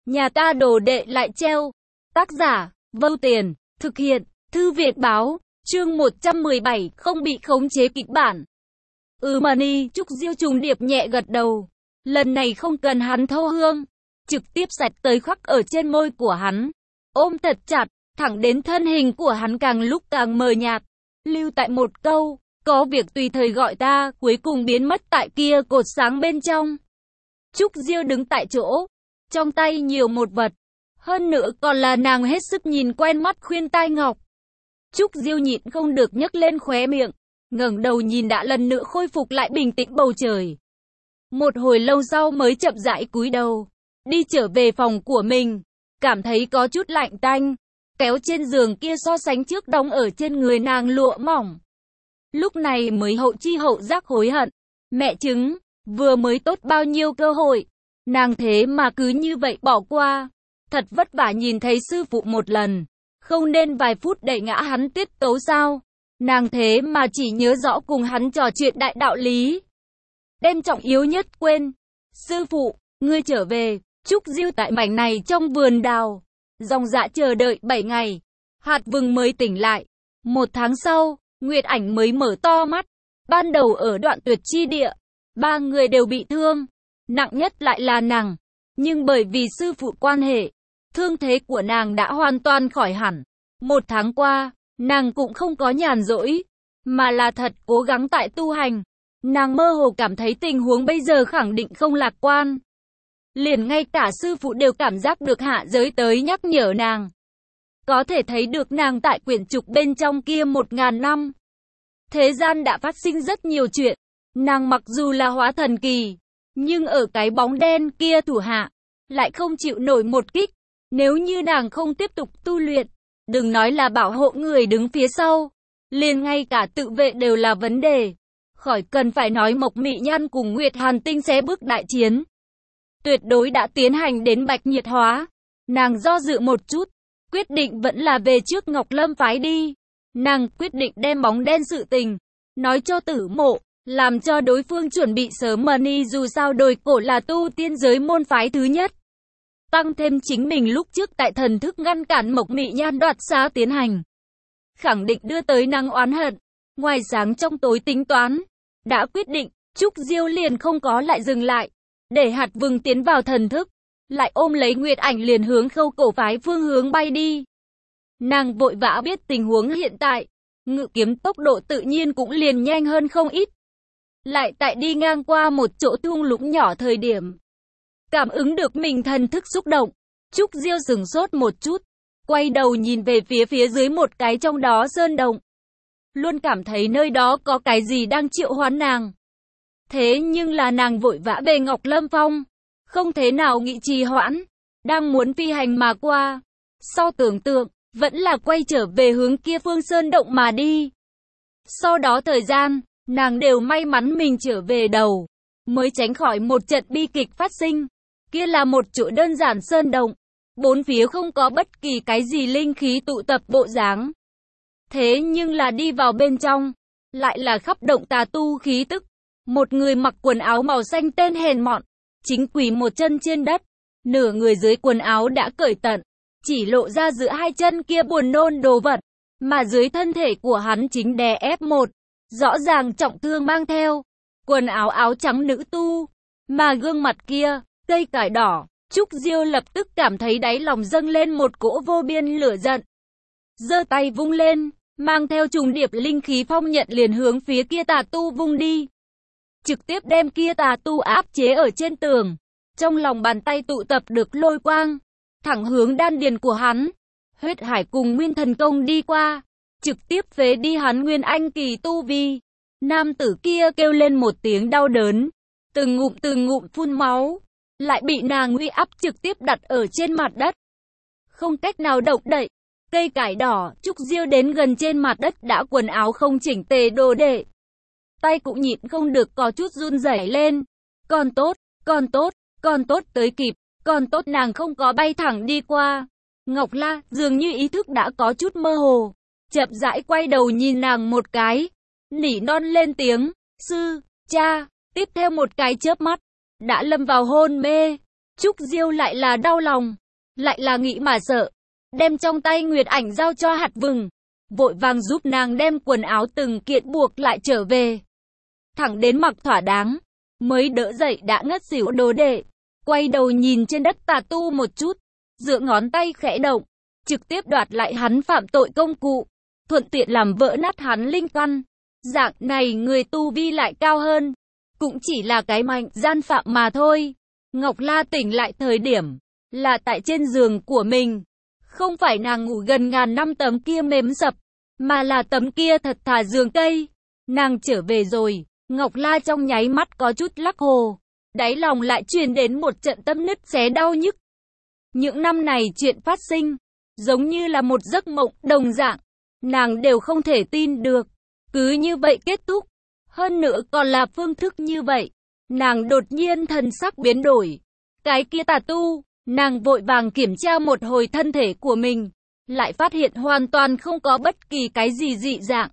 Nhà ta đồ đệ lại treo. Tác giả, Vâu Tiền, thực hiện, Thư Viện Báo, chương 117, không bị khống chế kịch bản. Mani, Trúc Diêu trùng điệp nhẹ gật đầu. Lần này không cần hắn thâu hương, trực tiếp sạch tới khắc ở trên môi của hắn. Ôm thật chặt, thẳng đến thân hình của hắn càng lúc càng mờ nhạt. Lưu tại một câu, có việc tùy thời gọi ta, cuối cùng biến mất tại kia cột sáng bên trong. Trúc Diêu đứng tại chỗ, trong tay nhiều một vật. Hơn nữa còn là nàng hết sức nhìn quen mắt khuyên tai ngọc. Trúc Diêu nhịn không được nhấc lên khóe miệng, ngẩng đầu nhìn đã lần nữa khôi phục lại bình tĩnh bầu trời. Một hồi lâu sau mới chậm rãi cúi đầu, đi trở về phòng của mình, cảm thấy có chút lạnh tanh, kéo trên giường kia so sánh trước đóng ở trên người nàng lụa mỏng. Lúc này mới hậu chi hậu giác hối hận, mẹ chứng, vừa mới tốt bao nhiêu cơ hội, nàng thế mà cứ như vậy bỏ qua. Thật vất vả nhìn thấy sư phụ một lần, không nên vài phút đẩy ngã hắn tiết tấu sao? Nàng thế mà chỉ nhớ rõ cùng hắn trò chuyện đại đạo lý. Đem trọng yếu nhất quên. Sư phụ, ngươi trở về. Trúc Diêu tại mảnh này trong vườn đào, dòng dã chờ đợi 7 ngày. Hạt Vừng mới tỉnh lại. 1 tháng sau, Nguyệt Ảnh mới mở to mắt. Ban đầu ở đoạn tuyệt chi địa, 3 người đều bị thương. Nặng nhất lại là nàng. Nhưng bởi vì sư phụ quan hệ, thương thế của nàng đã hoàn toàn khỏi hẳn. 1 tháng qua, nàng cũng không có nhàn rỗi, mà là thật cố gắng tại tu hành. Nàng mơ hồ cảm thấy tình huống bây giờ khẳng định không lạc quan. Liền ngay cả sư phụ đều cảm giác được hạ giới tới nhắc nhở nàng. Có thể thấy được nàng tại quyển trục bên trong kia 1000 năm. Thế gian đã phát sinh rất nhiều chuyện. Nàng mặc dù là hóa thần kỳ, nhưng ở cái bóng đen kia thủ hạ, lại không chịu nổi một kích. Nếu như nàng không tiếp tục tu luyện, đừng nói là bảo hộ người đứng phía sau, liền ngay cả tự vệ đều là vấn đề. Khỏi cần phải nói Mộc Mị Nhan cùng Nguyệt Hàn Tinh sẽ bước đại chiến. Tuyệt đối đã tiến hành đến bạch nhiệt hóa. Nàng do dự một chút, quyết định vẫn là về trước Ngọc Lâm phái đi. Nàng quyết định đem bóng đen sự tình nói cho Tử Mộ, làm cho đối phương chuẩn bị sớm money, dù sao đồi cổ là tu tiên giới môn phái thứ nhất. Tăng thêm chính mình lúc trước tại thần thức ngăn cản Mộc Mị Nhan đoạt xá tiến hành, khẳng định đưa tới năng oán hận. Ngoài sáng trong tối tính toán, đã quyết định, Trúc Diêu liền không có lại dừng lại, để Hạt Vừng tiến vào thần thức, lại ôm lấy Nguyệt Ảnh liền hướng Khâu Cổ phái phương hướng bay đi. Nàng vội vã biết tình huống hiện tại, ngự kiếm tốc độ tự nhiên cũng liền nhanh hơn không ít. Lại tại đi ngang qua một chỗ thung lũng nhỏ thời điểm, cảm ứng được mình thần thức xúc động, Trúc Diêu sửng sốt một chút, quay đầu nhìn về phía dưới một cái trong đó sơn động. Luôn cảm thấy nơi đó có cái gì đang triệu hoán nàng. Thế nhưng là nàng vội vã về Ngọc Lâm Phong, không thế nào nghĩ trì hoãn, đang muốn phi hành mà qua. Sau tưởng tượng, vẫn là quay trở về hướng kia phương sơn động mà đi. Sau đó thời gian, nàng đều may mắn mình trở về đầu, mới tránh khỏi một trận bi kịch phát sinh. Kia là một chỗ đơn giản sơn động, bốn phía không có bất kỳ cái gì linh khí tụ tập bộ dáng. Thế nhưng là đi vào bên trong, lại là khắp động tà tu khí tức. Một người mặc quần áo màu xanh tên hèn mọn, chính quỳ một chân trên đất, nửa người dưới quần áo đã cởi tận, chỉ lộ ra giữa hai chân kia buồn nôn đồ vật, mà dưới thân thể của hắn chính đè ép một, rõ ràng trọng thương mang theo, quần áo áo trắng nữ tu, mà gương mặt kia, cây cải đỏ. Trúc Diêu lập tức cảm thấy đáy lòng dâng lên một cỗ vô biên lửa giận. Giơ tay vung lên, mang theo trùng điệp linh khí phong nhận liền hướng phía kia tà tu vung đi. Trực tiếp đem kia tà tu áp chế ở trên tường. Trong lòng bàn tay tụ tập được lôi quang, thẳng hướng đan điền của hắn. Huyết hải cùng nguyên thần công đi qua, trực tiếp phế đi hắn nguyên anh kỳ tu vi. Nam tử kia kêu lên một tiếng đau đớn, từng ngụm phun máu, lại bị nàng uy áp trực tiếp đặt ở trên mặt đất. Không cách nào động đậy. Cây cải đỏ, Trúc Diêu đến gần trên mặt đất đã quần áo không chỉnh tề đồ đệ. Tay cũng nhịn không được có chút run rẩy lên. Còn tốt tới kịp, còn tốt nàng không có bay thẳng đi qua. Ngọc La dường như ý thức đã có chút mơ hồ, chậm rãi quay đầu nhìn nàng một cái, nỉ non lên tiếng, sư, cha. Tiếp theo một cái chớp mắt, đã lâm vào hôn mê. Trúc Diêu lại là đau lòng, lại là nghĩ mà sợ, đem trong tay nguyệt ảnh giao cho Hạt Vừng, vội vàng giúp nàng đem quần áo từng kiện buộc lại trở về. Thẳng đến mặc thỏa đáng, mới đỡ dậy đã ngất xỉu đồ đệ, quay đầu nhìn trên đất tà tu một chút, dựa ngón tay khẽ động, trực tiếp đoạt lại hắn phạm tội công cụ, thuận tiện làm vỡ nát hắn linh căn. Dạng này người tu vi lại cao hơn, cũng chỉ là cái mạnh gian phạm mà thôi. Ngọc La tỉnh lại thời điểm, là tại trên giường của mình. Không phải nàng ngủ gần ngàn năm tấm kia mềm sập, mà là tấm kia thật thà giường cây. Nàng trở về rồi, Ngọc La trong nháy mắt có chút lắc hồ, đáy lòng lại truyền đến một trận tâm nứt xé đau nhức. Những năm này chuyện phát sinh, giống như là một giấc mộng đồng dạng, nàng đều không thể tin được. Cứ như vậy kết thúc, hơn nữa còn là phương thức như vậy. Nàng đột nhiên thần sắc biến đổi. Cái kia tà tu, nàng vội vàng kiểm tra một hồi thân thể của mình, lại phát hiện hoàn toàn không có bất kỳ cái gì dị dạng.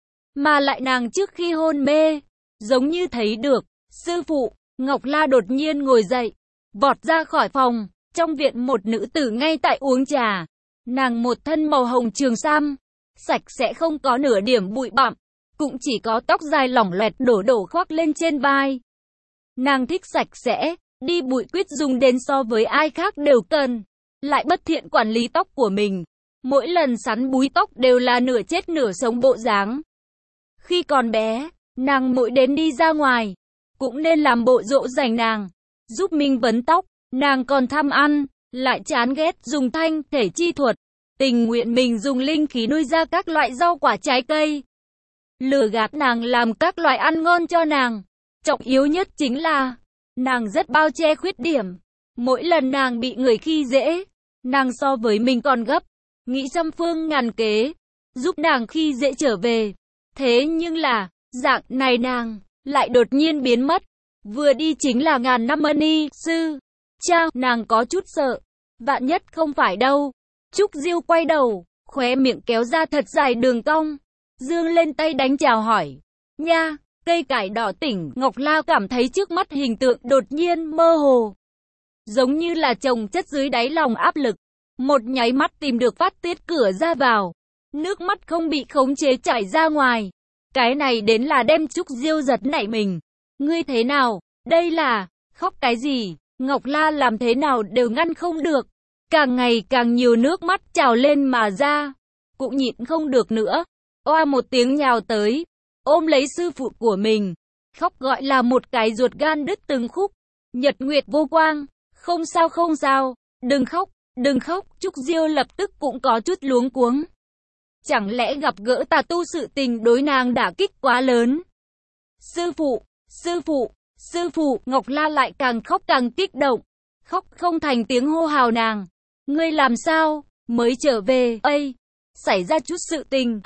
Mà lại nàng trước khi hôn mê, giống như thấy được, sư phụ, Ngọc La đột nhiên ngồi dậy, vọt ra khỏi phòng, trong viện một nữ tử ngay tại uống trà. Nàng một thân màu hồng trường sam, sạch sẽ không có nửa điểm bụi bặm, cũng chỉ có tóc dài lỏng loẹt đổ khoác lên trên vai. Nàng thích sạch sẽ, đi bụi quyết dùng đến so với ai khác đều cần, lại bất thiện quản lý tóc của mình. Mỗi lần sắn búi tóc đều là nửa chết nửa sống bộ dáng. Khi còn bé, nàng mỗi đến đi ra ngoài, cũng nên làm bộ dỗ dành nàng, giúp mình vấn tóc. Nàng còn tham ăn, lại chán ghét dùng thanh thể chi thuật, tình nguyện mình dùng linh khí nuôi ra các loại rau quả trái cây, lừa gạt nàng làm các loại ăn ngon cho nàng. Trọng yếu nhất chính là, nàng rất bao che khuyết điểm. Mỗi lần nàng bị người khi dễ, nàng so với mình còn gấp, nghĩ trăm phương ngàn kế, giúp nàng khi dễ trở về. Thế nhưng là, dạng này nàng, lại đột nhiên biến mất. Vừa đi chính là ngàn năm ni sư. Cha, nàng có chút sợ. Vạn nhất không phải đâu. Trúc Diêu quay đầu, khóe miệng kéo ra thật dài đường cong, dương lên tay đánh chào hỏi. Nha, cây cải đỏ tỉnh. Ngọc La cảm thấy trước mắt hình tượng đột nhiên mơ hồ, giống như là chồng chất dưới đáy lòng áp lực. Một nháy mắt tìm được phát tiết cửa ra vào, nước mắt không bị khống chế chảy ra ngoài. Cái này đến là đem Trúc Diêu giật nảy mình. Ngươi thế nào? Đây là khóc cái gì? Ngọc La làm thế nào đều ngăn không được, càng ngày càng nhiều nước mắt trào lên mà ra, cũng nhịn không được nữa, oa một tiếng nhào tới, ôm lấy sư phụ của mình, khóc gọi là một cái ruột gan đứt từng khúc. Nhật Nguyệt vô quang, không sao không sao, đừng khóc, đừng khóc. Trúc Diêu lập tức cũng có chút luống cuống. Chẳng lẽ gặp gỡ tà tu sự tình đối nàng đả kích quá lớn? Sư phụ, sư phụ, sư phụ. Ngọc La lại càng khóc càng kích động, khóc không thành tiếng hô hào nàng. Ngươi làm sao, mới trở về, ây, xảy ra chút sự tình,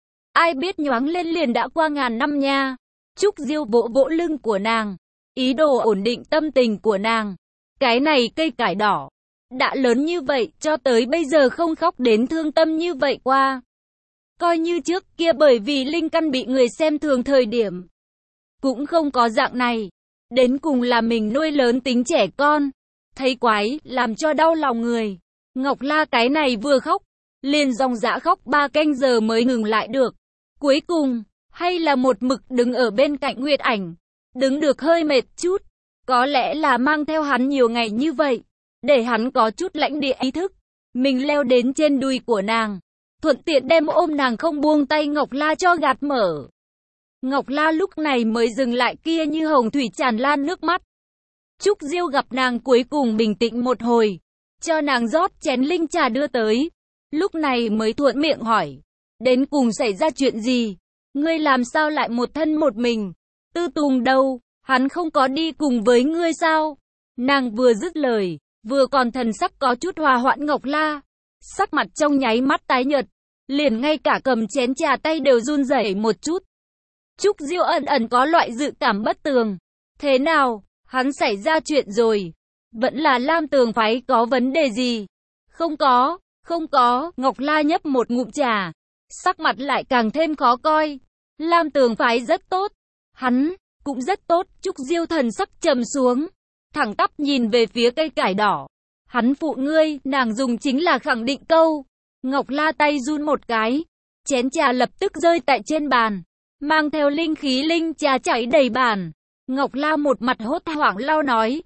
ai biết nhoáng lên liền đã qua ngàn năm nha. Trúc Diêu vỗ vỗ lưng của nàng, ý đồ ổn định tâm tình của nàng. Cái này cây cải đỏ, đã lớn như vậy, cho tới bây giờ không khóc đến thương tâm như vậy qua. Coi như trước kia bởi vì linh căn bị người xem thường thời điểm, cũng không có dạng này. Đến cùng là mình nuôi lớn tính trẻ con, thấy quái, làm cho đau lòng người. Ngọc La cái này vừa khóc, liền dòng dã khóc 3 canh giờ mới ngừng lại được. Cuối cùng, hay là một mực đứng ở bên cạnh Nguyệt Ảnh, đứng được hơi mệt chút. Có lẽ là mang theo hắn nhiều ngày như vậy, để hắn có chút lãnh địa ý thức. Mình leo đến trên đùi của nàng, thuận tiện đem ôm nàng không buông tay Ngọc La cho gạt mở. Ngọc La lúc này mới dừng lại kia như hồng thủy tràn lan nước mắt. Trúc Diêu gặp nàng cuối cùng bình tĩnh một hồi, cho nàng rót chén linh trà đưa tới. Lúc này mới thuận miệng hỏi, đến cùng xảy ra chuyện gì? Ngươi làm sao lại một thân một mình? Tư Tùng đâu? Hắn không có đi cùng với ngươi sao? Nàng vừa dứt lời, vừa còn thần sắc có chút hòa hoãn. Ngọc La sắc mặt trong nháy mắt tái nhợt, liền ngay cả cầm chén trà tay đều run rẩy một chút. Trúc Diêu ẩn ẩn có loại dự cảm bất tường. Thế nào? Hắn xảy ra chuyện rồi? Vẫn là Lam Tường phái có vấn đề gì? Không có, không có. Ngọc La nhấp một ngụm trà, sắc mặt lại càng thêm khó coi. Lam Tường phái rất tốt, hắn cũng rất tốt. Trúc Diêu thần sắc trầm xuống, thẳng tắp nhìn về phía cây cải đỏ. Hắn phụ ngươi, nàng dùng chính là khẳng định câu. Ngọc La tay run một cái, chén trà lập tức rơi tại trên bàn, mang theo linh khí linh trà chảy đầy bàn. Ngọc La một mặt hốt hoảng lau nói,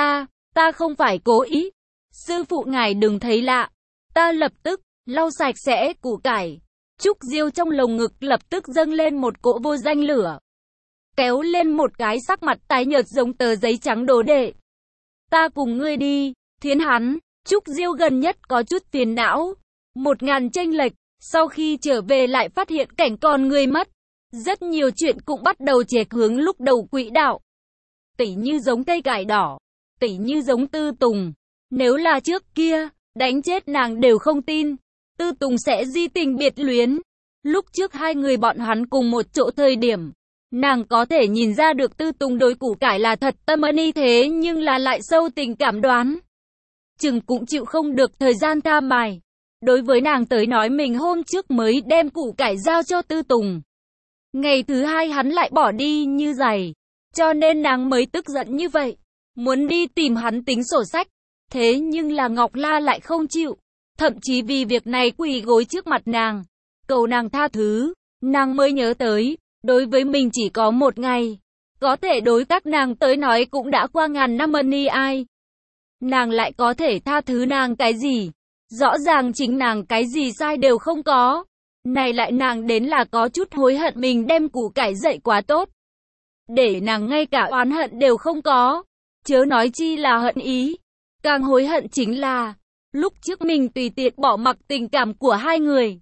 ta không phải cố ý. Sư phụ ngài đừng thấy lạ. Ta lập tức lau sạch sẽ củ cải. Trúc Diêu trong lồng ngực lập tức dâng lên một cỗ vô danh lửa, kéo lên một cái sắc mặt tái nhợt giống tờ giấy trắng đồ đệ. Ta cùng ngươi đi, Thiến hắn. Trúc Diêu gần nhất có chút phiền não. 1000 chênh lệch, sau khi trở về lại phát hiện cảnh con người mất. Rất nhiều chuyện cũng bắt đầu chệch hướng lúc đầu quỹ đạo. Tỉ như giống cây cải đỏ, tỉ như giống Tư Tùng. Nếu là trước kia, đánh chết nàng đều không tin Tư Tùng sẽ di tình biệt luyến. Lúc trước hai người bọn hắn cùng một chỗ thời điểm, nàng có thể nhìn ra được Tư Tùng đối củ cải là thật tâm ý, thế nhưng là lại sâu tình cảm, đoán chừng cũng chịu không được thời gian tha mài. Đối với nàng tới nói mình hôm trước mới đem củ cải giao cho Tư Tùng, ngày thứ hai hắn lại bỏ đi như giày, cho nên nàng mới tức giận như vậy, muốn đi tìm hắn tính sổ sách. Thế nhưng là Ngọc La lại không chịu, thậm chí vì việc này quỳ gối trước mặt nàng, cầu nàng tha thứ. Nàng mới nhớ tới, đối với mình chỉ có một ngày, có thể đối các nàng tới nói cũng đã qua ngàn năm ân ai. Nàng lại có thể tha thứ nàng cái gì? Rõ ràng chính nàng cái gì sai đều không có. Này lại nàng đến là có chút hối hận mình đem củ cải dạy quá tốt, để nàng ngay cả oán hận đều không có, chớ nói chi là hận ý. Càng hối hận chính là lúc trước mình tùy tiện bỏ mặc tình cảm của hai người,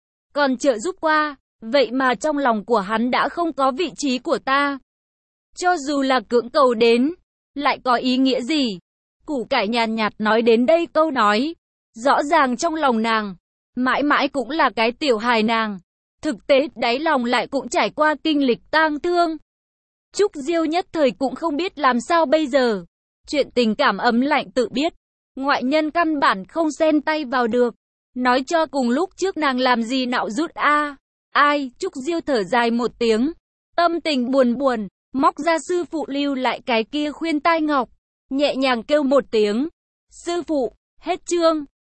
còn trợ giúp qua, vậy mà trong lòng của hắn đã không có vị trí của ta. Cho dù là cưỡng cầu đến, lại có ý nghĩa gì? Củ cải nhàn nhạt nói đến đây câu nói, rõ ràng trong lòng nàng mãi mãi cũng là cái tiểu hài nàng, thực tế đáy lòng lại cũng trải qua kinh lịch tang thương. Trúc Diêu nhất thời cũng không biết làm sao bây giờ. Chuyện tình cảm ấm lạnh tự biết, ngoại nhân căn bản không xen tay vào được. Nói cho cùng lúc trước nàng làm gì nạo rút ai. Trúc Diêu thở dài một tiếng, tâm tình buồn buồn, móc ra sư phụ lưu lại cái kia khuyên tai ngọc, nhẹ nhàng kêu một tiếng, sư phụ, hết chương.